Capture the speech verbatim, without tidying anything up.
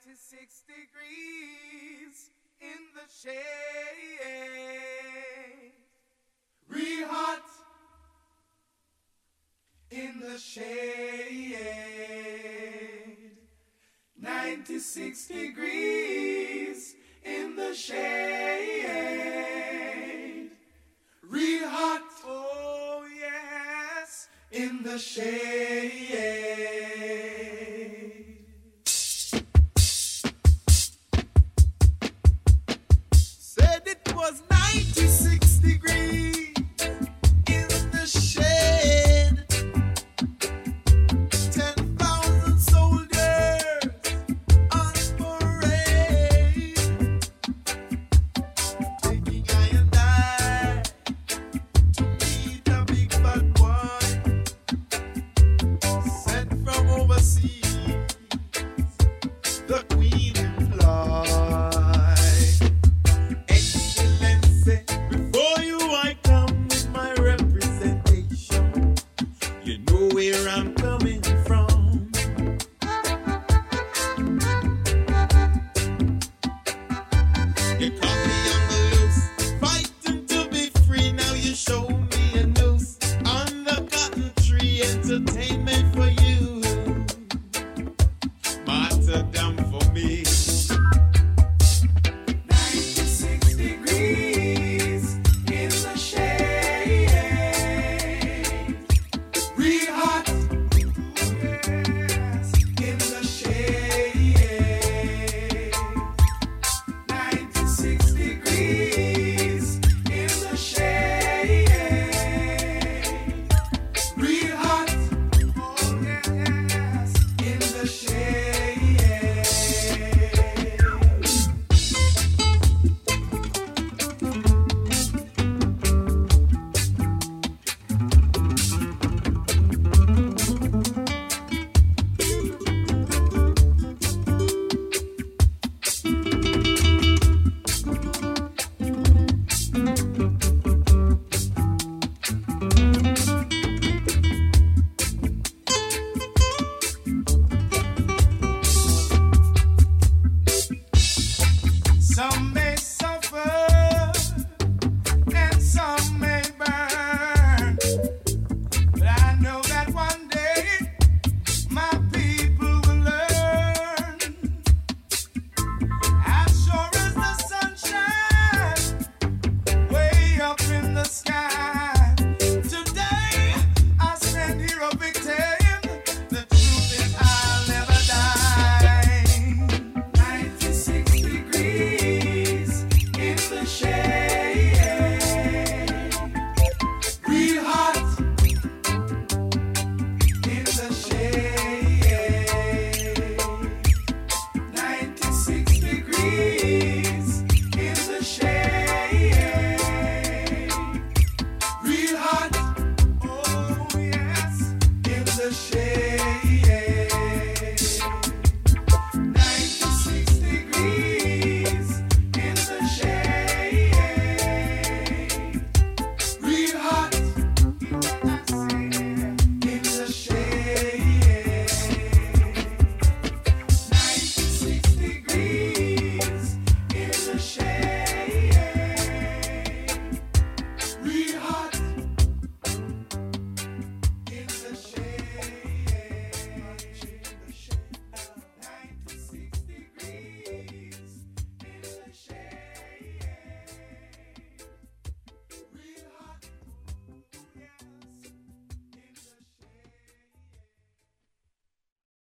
ninety-six degrees in the shade. Real hot in the shade. ninety-six degrees in the shade. Real hot, oh yes, in the shade. Said it was ninety-six degrees in the shade. Ten thousand soldiers on parade, taking I and I to meet a big bad boy sent from overseas, the Queen employ. Excellency, before you I come with my representation. You know where I'm coming from. You caught me on the loose, fighting to be free. Now you show me a noose on the cotton tree. Entertainment for you. Martyrdom